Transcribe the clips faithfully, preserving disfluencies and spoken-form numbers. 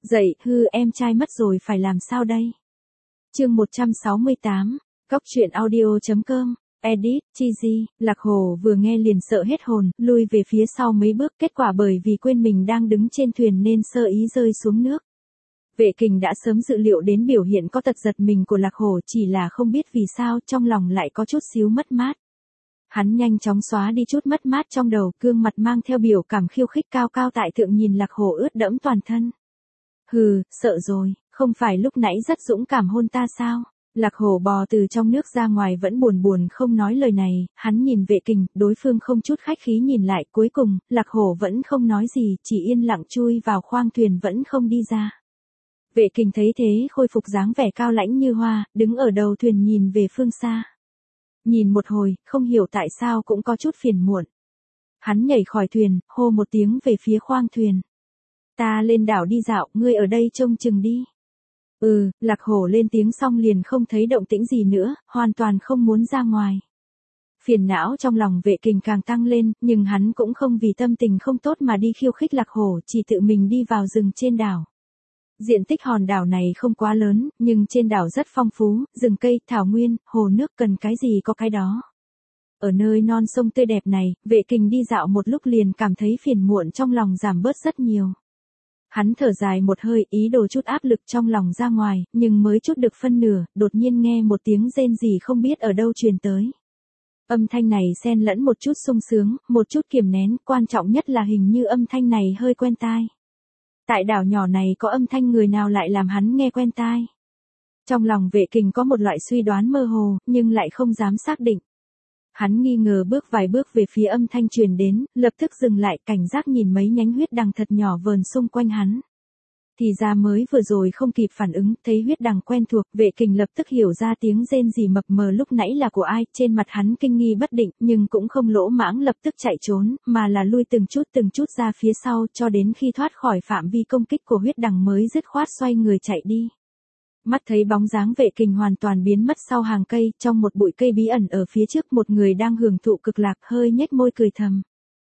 Dậy, hư em trai mất rồi phải làm sao đây? Chương một trăm sáu mươi tám, Cóc truyện audio chấm com, edit, Chizy, Lạc Hổ vừa nghe liền sợ hết hồn, lui về phía sau mấy bước, kết quả bởi vì quên mình đang đứng trên thuyền nên sơ ý rơi xuống nước. Vệ Kình đã sớm dự liệu đến biểu hiện có tật giật mình của Lạc Hổ, chỉ là không biết vì sao trong lòng lại có chút xíu mất mát. Hắn nhanh chóng xóa đi chút mất mát trong đầu, gương mặt mang theo biểu cảm khiêu khích cao cao tại thượng nhìn Lạc Hổ ướt đẫm toàn thân. Hừ, sợ rồi, không phải lúc nãy rất dũng cảm hôn ta sao? Lạc Hổ bò từ trong nước ra ngoài vẫn buồn buồn không nói lời này, hắn nhìn Vệ Kình, đối phương không chút khách khí nhìn lại, cuối cùng, Lạc Hổ vẫn không nói gì, chỉ yên lặng chui vào khoang thuyền vẫn không đi ra. Vệ Kình thấy thế khôi phục dáng vẻ cao lãnh như hoa, đứng ở đầu thuyền nhìn về phương xa. Nhìn một hồi, không hiểu tại sao cũng có chút phiền muộn. Hắn nhảy khỏi thuyền, hô một tiếng về phía khoang thuyền. Ta lên đảo đi dạo, ngươi ở đây trông chừng đi. Ừ, Lạc Hổ lên tiếng xong liền không thấy động tĩnh gì nữa, hoàn toàn không muốn ra ngoài. Phiền não trong lòng Vệ Kình càng tăng lên, nhưng hắn cũng không vì tâm tình không tốt mà đi khiêu khích Lạc Hổ, chỉ tự mình đi vào rừng trên đảo. Diện tích hòn đảo này không quá lớn, nhưng trên đảo rất phong phú, rừng cây, thảo nguyên, hồ nước cần cái gì có cái đó. Ở nơi non sông tươi đẹp này, Vệ Kình đi dạo một lúc liền cảm thấy phiền muộn trong lòng giảm bớt rất nhiều. Hắn thở dài một hơi, ý đồ chút áp lực trong lòng ra ngoài, nhưng mới chút được phân nửa, đột nhiên nghe một tiếng rên rỉ không biết ở đâu truyền tới. Âm thanh này xen lẫn một chút sung sướng, một chút kiềm nén, quan trọng nhất là hình như âm thanh này hơi quen tai. Tại đảo nhỏ này có âm thanh người nào lại làm hắn nghe quen tai? Trong lòng Vệ Kình có một loại suy đoán mơ hồ, nhưng lại không dám xác định. Hắn nghi ngờ bước vài bước về phía âm thanh truyền đến, lập tức dừng lại, cảnh giác nhìn mấy nhánh huyết đằng thật nhỏ vờn xung quanh hắn. Thì ra mới vừa rồi không kịp phản ứng, thấy huyết đằng quen thuộc, Vệ Kình lập tức hiểu ra tiếng rên rỉ mập mờ lúc nãy là của ai, trên mặt hắn kinh nghi bất định, nhưng cũng không lỗ mãng lập tức chạy trốn, mà là lui từng chút từng chút ra phía sau, cho đến khi thoát khỏi phạm vi công kích của huyết đằng mới dứt khoát xoay người chạy đi. Mắt thấy bóng dáng Vệ Kình hoàn toàn biến mất sau hàng cây, trong một bụi cây bí ẩn ở phía trước một người đang hưởng thụ cực lạc hơi nhếch môi cười thầm.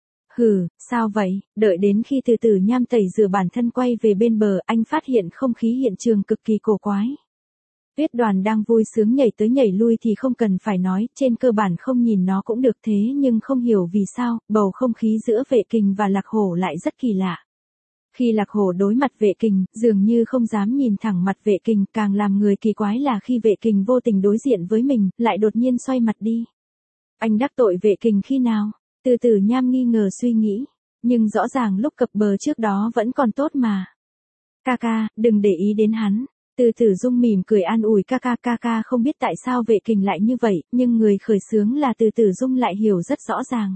Hừ, sao vậy, đợi đến khi từ từ nham tẩy rửa bản thân quay về bên bờ, anh phát hiện không khí hiện trường cực kỳ cổ quái. Tuyết Đoàn đang vui sướng nhảy tới nhảy lui thì không cần phải nói, trên cơ bản không nhìn nó cũng được, thế nhưng không hiểu vì sao, bầu không khí giữa Vệ Kình và Lạc Hổ lại rất kỳ lạ. Khi Lạc Hổ đối mặt Vệ Kình, dường như không dám nhìn thẳng mặt Vệ Kình, càng làm người kỳ quái là khi Vệ Kình vô tình đối diện với mình, lại đột nhiên xoay mặt đi. Anh đắc tội Vệ Kình khi nào? Từ từ nham nghi ngờ suy nghĩ, nhưng rõ ràng lúc cập bờ trước đó vẫn còn tốt mà. Ca ca, đừng để ý đến hắn. Từ từ dung mỉm cười an ủi ca ca, ca ca không biết tại sao Vệ Kình lại như vậy, nhưng người khởi xướng là từ từ dung lại hiểu rất rõ ràng.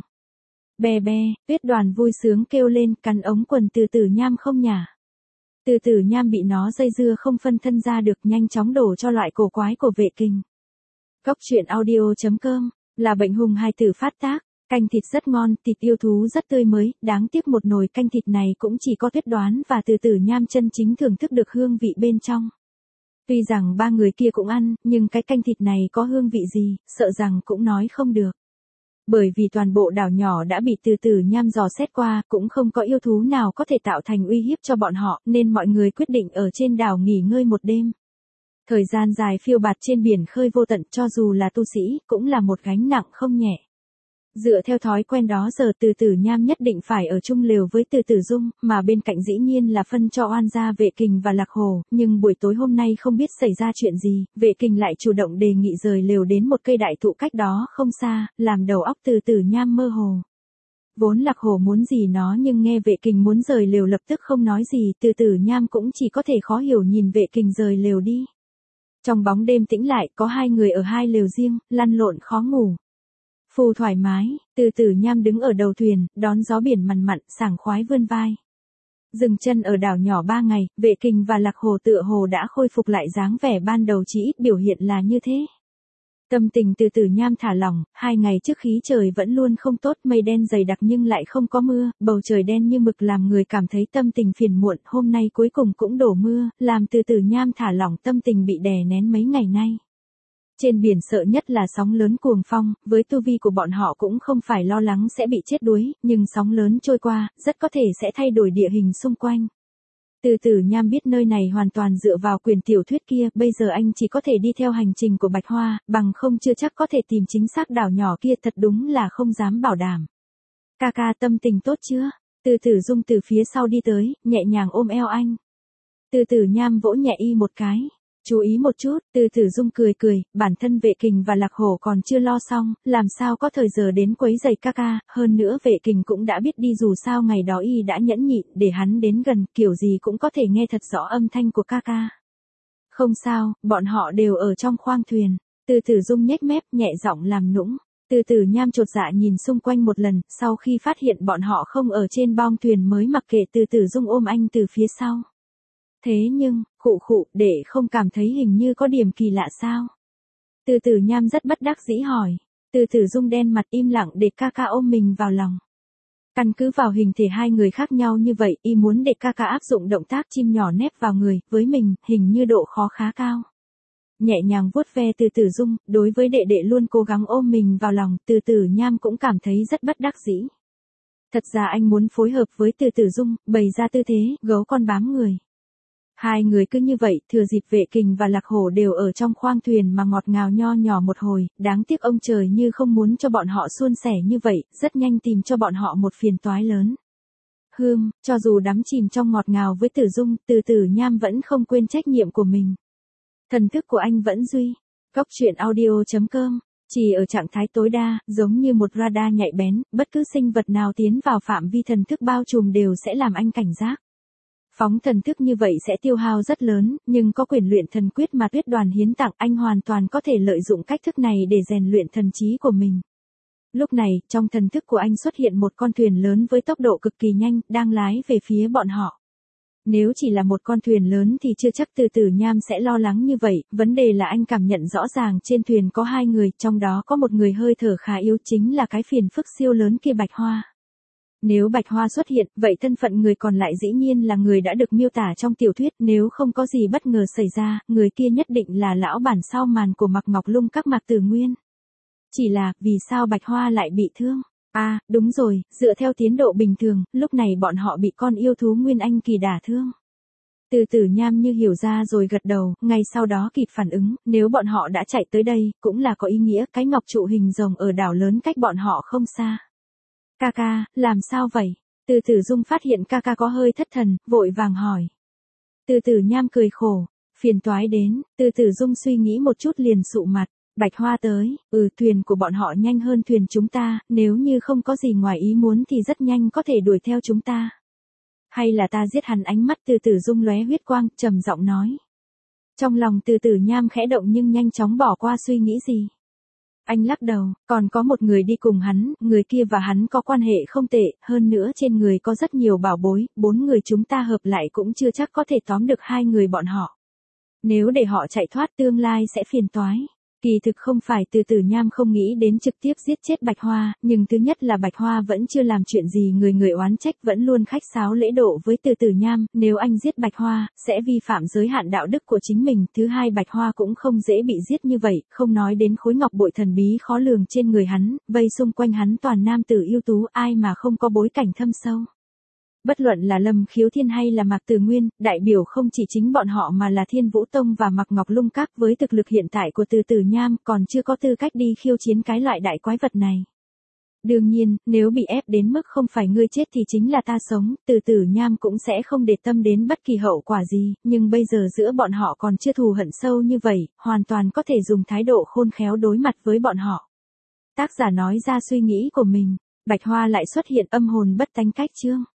Bè bè, Tuyết Đoàn vui sướng kêu lên, cắn ống quần từ từ nham không nhả. Từ từ nham bị nó dây dưa không phân thân ra được, nhanh chóng đổ cho loại cổ quái của Vệ Kình. Cóc truyện audio chấm com, là bệnh hùng hai tử phát tác. Canh thịt rất ngon, thịt yêu thú rất tươi mới, đáng tiếc một nồi canh thịt này cũng chỉ có Tuyết Đoán và từ từ nham chân chính thưởng thức được hương vị bên trong. Tuy rằng ba người kia cũng ăn, nhưng cái canh thịt này có hương vị gì, sợ rằng cũng nói không được. Bởi vì toàn bộ đảo nhỏ đã bị từ từ nham dò xét qua, cũng không có yêu thú nào có thể tạo thành uy hiếp cho bọn họ, nên mọi người quyết định ở trên đảo nghỉ ngơi một đêm. Thời gian dài phiêu bạt trên biển khơi vô tận, cho dù là tu sĩ, cũng là một gánh nặng không nhẹ. Dựa theo thói quen đó giờ từ từ nham nhất định phải ở chung lều với từ từ dung, mà bên cạnh dĩ nhiên là phân cho oan gia Vệ Kình và Lạc Hổ, nhưng buổi tối hôm nay không biết xảy ra chuyện gì, Vệ Kình lại chủ động đề nghị rời lều đến một cây đại thụ cách đó không xa, làm đầu óc từ từ nham mơ hồ. Vốn Lạc Hổ muốn gì nó nhưng nghe Vệ Kình muốn rời lều lập tức không nói gì, từ từ nham cũng chỉ có thể khó hiểu nhìn Vệ Kình rời lều đi. Trong bóng đêm tĩnh lại, có hai người ở hai lều riêng, lăn lộn khó ngủ. Phù thoải mái, từ từ nham đứng ở đầu thuyền, đón gió biển mằn mặn, sảng khoái vươn vai. Dừng chân ở đảo nhỏ ba ngày, Vệ Kình và Lạc Hổ tựa hồ đã khôi phục lại dáng vẻ ban đầu, chỉ ít biểu hiện là như thế. Tâm tình từ từ nham thả lỏng, hai ngày trước khí trời vẫn luôn không tốt, mây đen dày đặc nhưng lại không có mưa, bầu trời đen như mực làm người cảm thấy tâm tình phiền muộn, hôm nay cuối cùng cũng đổ mưa, làm từ từ nham thả lỏng tâm tình bị đè nén mấy ngày nay. Trên biển sợ nhất là sóng lớn cuồng phong, với tu vi của bọn họ cũng không phải lo lắng sẽ bị chết đuối, nhưng sóng lớn trôi qua, rất có thể sẽ thay đổi địa hình xung quanh. Từ Tử Nham biết nơi này hoàn toàn dựa vào quyển tiểu thuyết kia, bây giờ anh chỉ có thể đi theo hành trình của Bạch Hoa, bằng không chưa chắc có thể tìm chính xác đảo nhỏ kia, thật đúng là không dám bảo đảm. Ca ca tâm tình tốt chưa? Từ Tử Dung từ phía sau đi tới, nhẹ nhàng ôm eo anh. Từ Tử Nham vỗ nhẹ y một cái. Chú ý một chút, Từ Tử Dung cười cười, bản thân Vệ Kình và Lạc Hổ còn chưa lo xong, làm sao có thời giờ đến quấy rầy ca ca, hơn nữa Vệ Kình cũng đã biết đi, dù sao ngày đó y đã nhẫn nhịn để hắn đến gần, kiểu gì cũng có thể nghe thật rõ âm thanh của ca ca. Không sao, bọn họ đều ở trong khoang thuyền. Từ Tử Dung nhếch mép, nhẹ giọng làm nũng. Từ Tử Nham chột dạ nhìn xung quanh một lần, sau khi phát hiện bọn họ không ở trên bong thuyền mới mặc kệ Từ Tử Dung ôm anh từ phía sau. Thế nhưng, khụ khụ, để không cảm thấy hình như có điểm kỳ lạ sao? Từ Tử Nham rất bất đắc dĩ hỏi. Từ Tử Dung đen mặt im lặng để ca ca ôm mình vào lòng. Căn cứ vào hình thể hai người khác nhau như vậy, y muốn để ca ca áp dụng động tác chim nhỏ nép vào người, với mình, hình như độ khó khá cao. Nhẹ nhàng vuốt ve Từ Tử Dung, đối với đệ đệ luôn cố gắng ôm mình vào lòng, Từ Tử Nham cũng cảm thấy rất bất đắc dĩ. Thật ra anh muốn phối hợp với Từ Tử Dung, bày ra tư thế, gấu con bám người. Hai người cứ như vậy, thừa dịp Vệ Kình và Lạc Hổ đều ở trong khoang thuyền mà ngọt ngào nho nhỏ một hồi, đáng tiếc ông trời như không muốn cho bọn họ suôn sẻ như vậy, rất nhanh tìm cho bọn họ một phiền toái lớn. Hương, cho dù đắm chìm trong ngọt ngào với Tử Dung, Từ Tử Nham vẫn không quên trách nhiệm của mình. Thần thức của anh vẫn duy. Góc truyện audio chấm com, chỉ ở trạng thái tối đa, giống như một radar nhạy bén, bất cứ sinh vật nào tiến vào phạm vi thần thức bao trùm đều sẽ làm anh cảnh giác. Phóng thần thức như vậy sẽ tiêu hao rất lớn, nhưng có quyền luyện thần quyết mà Tuyết Đoàn hiến tặng, anh hoàn toàn có thể lợi dụng cách thức này để rèn luyện thần trí của mình. Lúc này, trong thần thức của anh xuất hiện một con thuyền lớn với tốc độ cực kỳ nhanh, đang lái về phía bọn họ. Nếu chỉ là một con thuyền lớn thì chưa chắc Từ Tử Nham sẽ lo lắng như vậy, vấn đề là anh cảm nhận rõ ràng trên thuyền có hai người, trong đó có một người hơi thở khá yếu, chính là cái phiền phức siêu lớn kia Bạch Hoa. Nếu Bạch Hoa xuất hiện, vậy thân phận người còn lại dĩ nhiên là người đã được miêu tả trong tiểu thuyết, nếu không có gì bất ngờ xảy ra, người kia nhất định là lão bản sau màn của Mạc Ngọc Lung các Mạc Tử Nguyên. Chỉ là, vì sao Bạch Hoa lại bị thương? À, đúng rồi, dựa theo tiến độ bình thường, lúc này bọn họ bị con yêu thú Nguyên Anh kỳ đả thương. Từ Tử Nham như hiểu ra rồi gật đầu, ngay sau đó kịp phản ứng, nếu bọn họ đã chạy tới đây, cũng là có ý nghĩa, cái ngọc trụ hình rồng ở đảo lớn cách bọn họ không xa. Ca ca, làm sao vậy? Từ Tử Dung phát hiện ca ca có hơi thất thần, vội vàng hỏi. Từ Tử Nham cười khổ, phiền toái đến, Từ Tử Dung suy nghĩ một chút liền sụ mặt. Bạch Hoa tới, ừ, thuyền của bọn họ nhanh hơn thuyền chúng ta, nếu như không có gì ngoài ý muốn thì rất nhanh có thể đuổi theo chúng ta. Hay là ta giết hắn? Ánh mắt Từ Tử Dung lóe huyết quang, trầm giọng nói. Trong lòng Từ Tử Nham khẽ động nhưng nhanh chóng bỏ qua suy nghĩ gì. Anh lắc đầu, còn có một người đi cùng hắn, người kia và hắn có quan hệ không tệ, hơn nữa trên người có rất nhiều bảo bối, bốn người chúng ta hợp lại cũng chưa chắc có thể tóm được hai người bọn họ. Nếu để họ chạy thoát tương lai sẽ phiền toái. Kỳ thực không phải Từ Tử Nham không nghĩ đến trực tiếp giết chết Bạch Hoa, nhưng thứ nhất là Bạch Hoa vẫn chưa làm chuyện gì người người oán trách, vẫn luôn khách sáo lễ độ với Từ Tử Nham, nếu anh giết Bạch Hoa, sẽ vi phạm giới hạn đạo đức của chính mình, thứ hai Bạch Hoa cũng không dễ bị giết như vậy, không nói đến khối ngọc bội thần bí khó lường trên người hắn, vây xung quanh hắn toàn nam tử ưu tú, ai mà không có bối cảnh thâm sâu. Bất luận là Lâm Khiếu Thiên hay là Mạc Tử Nguyên, đại biểu không chỉ chính bọn họ mà là Thiên Vũ Tông và Mạc Ngọc Lung Các, với thực lực hiện tại của Từ Tử Nham còn chưa có tư cách đi khiêu chiến cái loại đại quái vật này. Đương nhiên, nếu bị ép đến mức không phải ngươi chết thì chính là ta sống, Từ Tử Nham cũng sẽ không để tâm đến bất kỳ hậu quả gì, nhưng bây giờ giữa bọn họ còn chưa thù hận sâu như vậy, hoàn toàn có thể dùng thái độ khôn khéo đối mặt với bọn họ. Tác giả nói ra suy nghĩ của mình, Bạch Hoa lại xuất hiện, âm hồn bất tánh cách chương.